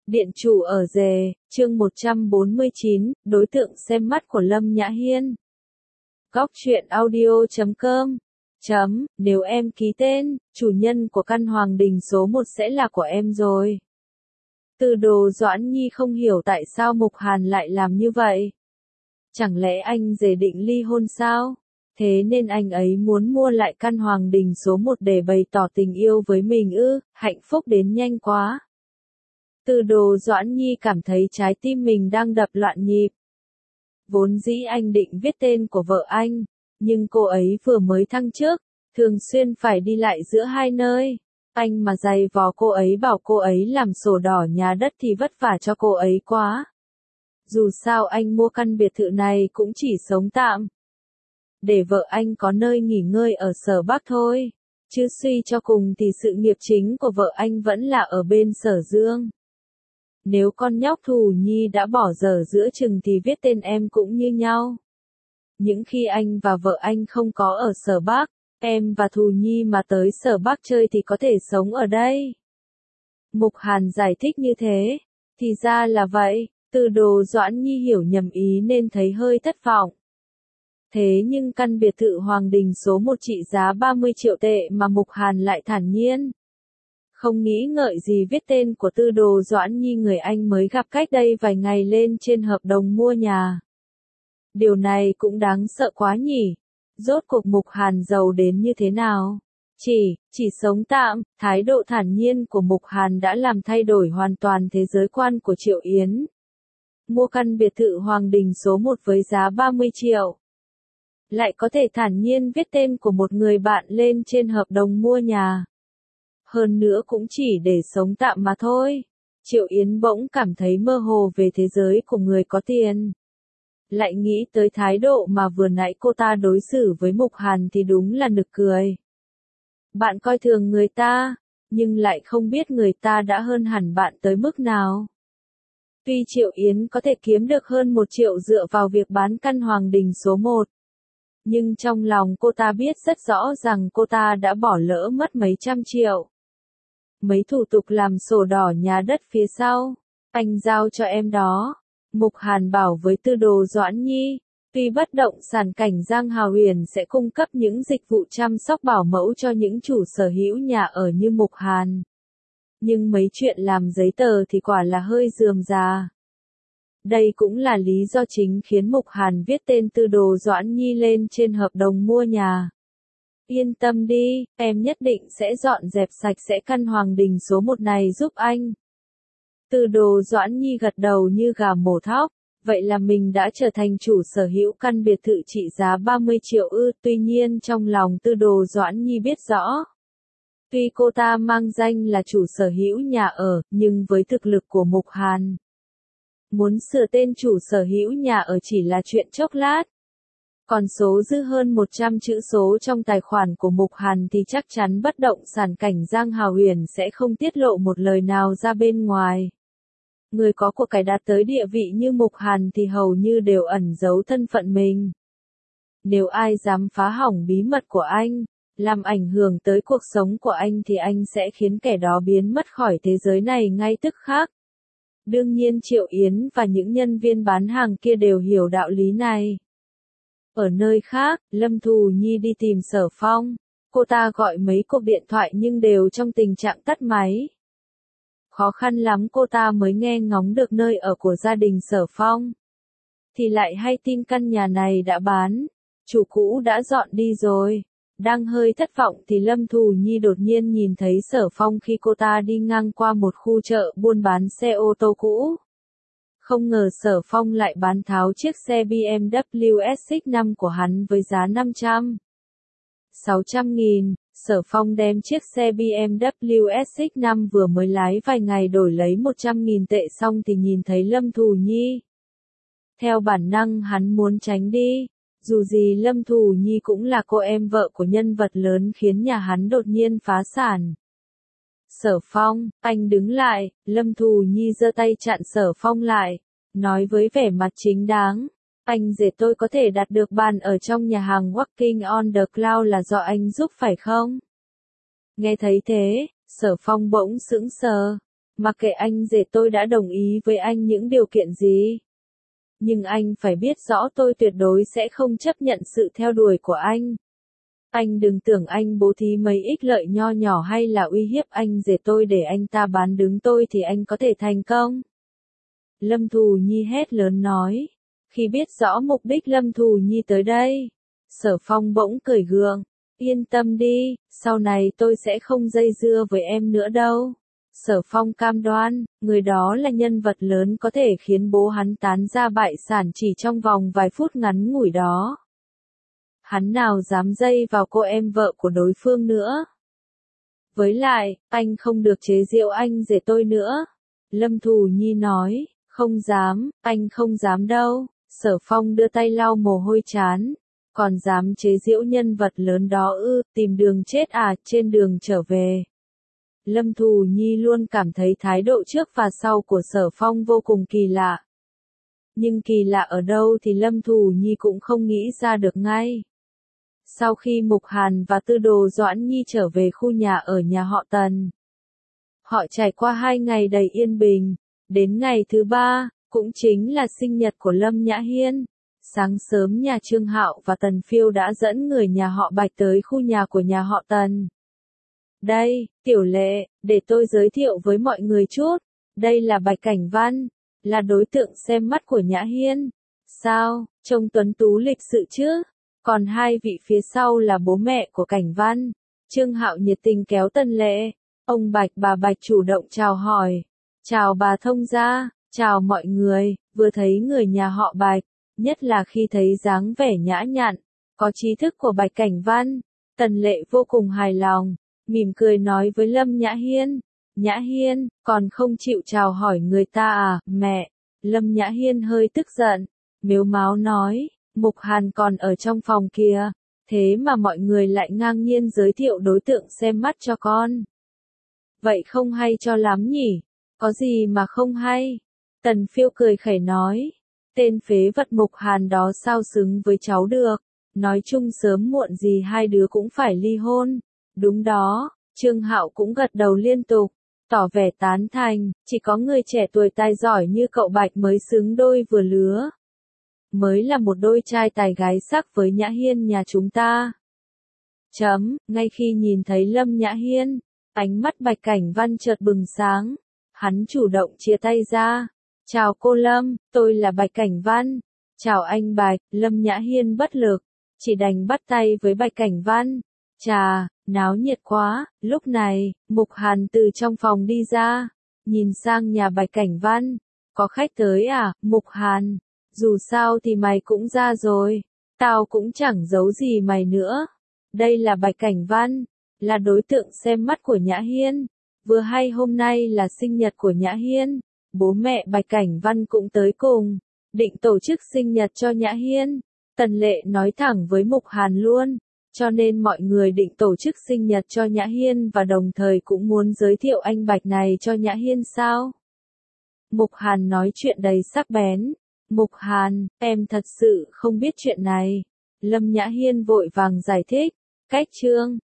Điện chủ ở rề, chương 149, đối tượng xem mắt của Lâm Nhã Hiên. Góc truyện audio.com Nếu em ký tên, chủ nhân của căn hoàng đình số 1 sẽ là của em rồi. Từ Đồ Doãn Nhi không hiểu tại sao Mục Hàn lại làm như vậy. Chẳng lẽ anh rể định ly hôn sao? Thế nên anh ấy muốn mua lại căn hoàng đình số 1 để bày tỏ tình yêu với mình ư? Hạnh phúc đến nhanh quá. Từ Đồ Doãn Nhi cảm thấy trái tim mình đang đập loạn nhịp. Vốn dĩ anh định viết tên của vợ anh, nhưng cô ấy vừa mới thăng chức, thường xuyên phải đi lại giữa hai nơi. Anh mà giày vò cô ấy bảo cô ấy làm sổ đỏ nhà đất thì vất vả cho cô ấy quá. Dù sao anh mua căn biệt thự này cũng chỉ sống tạm, để vợ anh có nơi nghỉ ngơi ở Sở Bắc thôi. Chứ suy cho cùng thì sự nghiệp chính của vợ anh vẫn là ở bên Sở Dương. Nếu con nhóc Thù Nhi đã bỏ dở giữa chừng thì viết tên em cũng như nhau. Những khi anh và vợ anh không có ở Sở Bắc, em và Thù Nhi mà tới Sở Bắc chơi thì có thể sống ở đây. Mục Hàn giải thích như thế. Thì ra là vậy. Từ Đồ Doãn Nhi hiểu nhầm ý nên thấy hơi thất vọng. Thế nhưng căn biệt thự Hoàng Đình số 1 trị giá 30 triệu tệ mà Mục Hàn lại thản nhiên. Không nghĩ ngợi gì viết tên của Từ Đồ Doãn Nhi người anh mới gặp cách đây vài ngày lên trên hợp đồng mua nhà. Điều này cũng đáng sợ quá nhỉ. Rốt cuộc Mục Hàn giàu đến như thế nào? Chỉ sống tạm, thái độ thản nhiên của Mục Hàn đã làm thay đổi hoàn toàn thế giới quan của Triệu Yến. Mua căn biệt thự Hoàng Đình số 1 với giá 30 triệu. Lại có thể thản nhiên viết tên của một người bạn lên trên hợp đồng mua nhà. Hơn nữa cũng chỉ để sống tạm mà thôi. Triệu Yến bỗng cảm thấy mơ hồ về thế giới của người có tiền. Lại nghĩ tới thái độ mà vừa nãy cô ta đối xử với Mục Hàn thì đúng là nực cười. Bạn coi thường người ta, nhưng lại không biết người ta đã hơn hẳn bạn tới mức nào. Tuy Triệu Yến có thể kiếm được hơn 1 triệu dựa vào việc bán căn Hoàng Đình số 1. Nhưng trong lòng cô ta biết rất rõ rằng cô ta đã bỏ lỡ mất mấy trăm triệu. Mấy thủ tục làm sổ đỏ nhà đất phía sau, anh giao cho em đó. Mục Hàn bảo với Từ Đồ Doãn Nhi, tuy bất động sản Cảnh Giang Hào Huyền sẽ cung cấp những dịch vụ chăm sóc bảo mẫu cho những chủ sở hữu nhà ở như Mục Hàn. Nhưng mấy chuyện làm giấy tờ thì quả là hơi rườm rà. Đây cũng là lý do chính khiến Mục Hàn viết tên Từ Đồ Doãn Nhi lên trên hợp đồng mua nhà. Yên tâm đi, em nhất định sẽ dọn dẹp sạch sẽ căn Hoàng Đình số 1 này giúp anh. Từ Đồ Doãn Nhi gật đầu như gà mổ thóc. Vậy là mình đã trở thành chủ sở hữu căn biệt thự trị giá 30 triệu ư. Tuy nhiên trong lòng Từ Đồ Doãn Nhi biết rõ. Tuy cô ta mang danh là chủ sở hữu nhà ở, nhưng với thực lực của Mục Hàn, muốn sửa tên chủ sở hữu nhà ở chỉ là chuyện chốc lát. Còn số dư hơn 100 chữ số trong tài khoản của Mục Hàn thì chắc chắn bất động sản Cảnh Giang Hào Huyền sẽ không tiết lộ một lời nào ra bên ngoài. Người có của cải đạt tới địa vị như Mục Hàn thì hầu như đều ẩn giấu thân phận mình. Nếu ai dám phá hỏng bí mật của anh, làm ảnh hưởng tới cuộc sống của anh thì anh sẽ khiến kẻ đó biến mất khỏi thế giới này ngay tức khắc. Đương nhiên Triệu Yến và những nhân viên bán hàng kia đều hiểu đạo lý này. Ở nơi khác, Lâm Thù Nhi đi tìm Sở Phong. Cô ta gọi mấy cuộc điện thoại nhưng đều trong tình trạng tắt máy. Khó khăn lắm cô ta mới nghe ngóng được nơi ở của gia đình Sở Phong. Thì lại hay tin căn nhà này đã bán. Chủ cũ đã dọn đi rồi. Đang hơi thất vọng thì Lâm Thù Nhi đột nhiên nhìn thấy Sở Phong khi cô ta đi ngang qua một khu chợ buôn bán xe ô tô cũ. Không ngờ Sở Phong lại bán tháo chiếc xe BMW SX5 của hắn với giá 600.000. Sở Phong đem chiếc xe BMW SX5 vừa mới lái vài ngày đổi lấy 100.000 tệ xong thì nhìn thấy Lâm Thù Nhi. Theo bản năng hắn muốn tránh đi. Dù gì Lâm Thù Nhi cũng là cô em vợ của nhân vật lớn khiến nhà hắn đột nhiên phá sản. Sở Phong, anh đứng lại. Lâm Thù Nhi giơ tay chặn Sở Phong lại, nói với vẻ mặt chính đáng. Anh rể tôi có thể đặt được bàn ở trong nhà hàng Walking on the Cloud là do anh giúp phải không? Nghe thấy thế, Sở Phong bỗng sững sờ. Mặc kệ anh rể tôi đã đồng ý với anh những điều kiện gì. Nhưng anh phải biết rõ tôi tuyệt đối sẽ không chấp nhận sự theo đuổi của anh. Anh đừng tưởng anh bố thí mấy ích lợi nho nhỏ hay là uy hiếp anh rể tôi để anh ta bán đứng tôi thì anh có thể thành công. Lâm Thù Nhi hét lớn nói. Khi biết rõ mục đích Lâm Thù Nhi tới đây, Sở Phong bỗng cười gượng. Yên tâm đi, sau này tôi sẽ không dây dưa với em nữa đâu. Sở Phong cam đoan, người đó là nhân vật lớn có thể khiến bố hắn tán ra bại sản chỉ trong vòng vài phút ngắn ngủi đó. Hắn nào dám dây vào cô em vợ của đối phương nữa. Với lại, anh không được chế giễu anh rể tôi nữa. Lâm Thù Nhi nói, không dám, anh không dám đâu. Sở Phong đưa tay lau mồ hôi trán. Còn dám chế giễu nhân vật lớn đó ư, tìm đường chết à, trên đường trở về. Lâm Thù Nhi luôn cảm thấy thái độ trước và sau của Sở Phong vô cùng kỳ lạ. Nhưng kỳ lạ ở đâu thì Lâm Thù Nhi cũng không nghĩ ra được ngay. Sau khi Mục Hàn và Tư Đồ Doãn Nhi trở về khu nhà ở nhà họ Tần, họ trải qua 2 ngày đầy yên bình. Đến ngày thứ 3, cũng chính là sinh nhật của Lâm Nhã Hiên. Sáng sớm nhà Trương Hạo và Tần Phiêu đã dẫn người nhà họ Bạch tới khu nhà của nhà họ Tần. Đây, Tiểu Lệ, để tôi giới thiệu với mọi người chút. Đây là Bạch Cảnh Văn, là đối tượng xem mắt của Nhã Hiên. Sao, trông tuấn tú lịch sự chứ? Còn hai vị phía sau là bố mẹ của Cảnh Văn. Trương Hạo nhiệt tình kéo Tần Lệ. Ông Bạch bà Bạch chủ động chào hỏi. Chào bà thông gia, chào mọi người. Vừa thấy người nhà họ Bạch, nhất là khi thấy dáng vẻ nhã nhặn, có trí thức của Bạch Cảnh Văn, Tần Lệ vô cùng hài lòng, mỉm cười nói với Lâm Nhã Hiên. Nhã Hiên, còn không chịu chào hỏi người ta à, mẹ? Lâm Nhã Hiên hơi tức giận, mếu máo nói, Mục Hàn còn ở trong phòng kìa, thế mà mọi người lại ngang nhiên giới thiệu đối tượng xem mắt cho con. Vậy không hay cho lắm nhỉ? Có gì mà không hay? Tần Phiêu cười khẩy nói. Tên phế vật Mục Hàn đó sao xứng với cháu được, nói chung sớm muộn gì hai đứa cũng phải ly hôn. Đúng đó, Trương Hạo cũng gật đầu liên tục, tỏ vẻ tán thành, chỉ có người trẻ tuổi tài giỏi như cậu Bạch mới xứng đôi vừa lứa. Mới là một đôi trai tài gái sắc với Nhã Hiên nhà chúng ta. Ngay khi nhìn thấy Lâm Nhã Hiên, ánh mắt Bạch Cảnh Văn chợt bừng sáng, hắn chủ động chia tay ra. Chào cô Lâm, tôi là Bạch Cảnh Văn. Chào anh Bạch. Lâm Nhã Hiên bất lực, chỉ đành bắt tay với Bạch Cảnh Văn. Chà, náo nhiệt quá. Lúc này, Mục Hàn từ trong phòng đi ra, nhìn sang nhà Bạch Cảnh Văn. Có khách tới à, Mục Hàn? Dù sao thì mày cũng ra rồi, tao cũng chẳng giấu gì mày nữa. Đây là Bạch Cảnh Văn, là đối tượng xem mắt của Nhã Hiên. Vừa hay hôm nay là sinh nhật của Nhã Hiên. Bố mẹ Bạch Cảnh Văn cũng tới cùng, định tổ chức sinh nhật cho Nhã Hiên. Tần Lệ nói thẳng với Mục Hàn luôn, cho nên mọi người định tổ chức sinh nhật cho Nhã Hiên và đồng thời cũng muốn giới thiệu anh Bạch này cho Nhã Hiên sao? Mục Hàn nói chuyện đầy sắc bén. Mục Hàn, em thật sự không biết chuyện này. Lâm Nhã Hiên vội vàng giải thích, cách Trương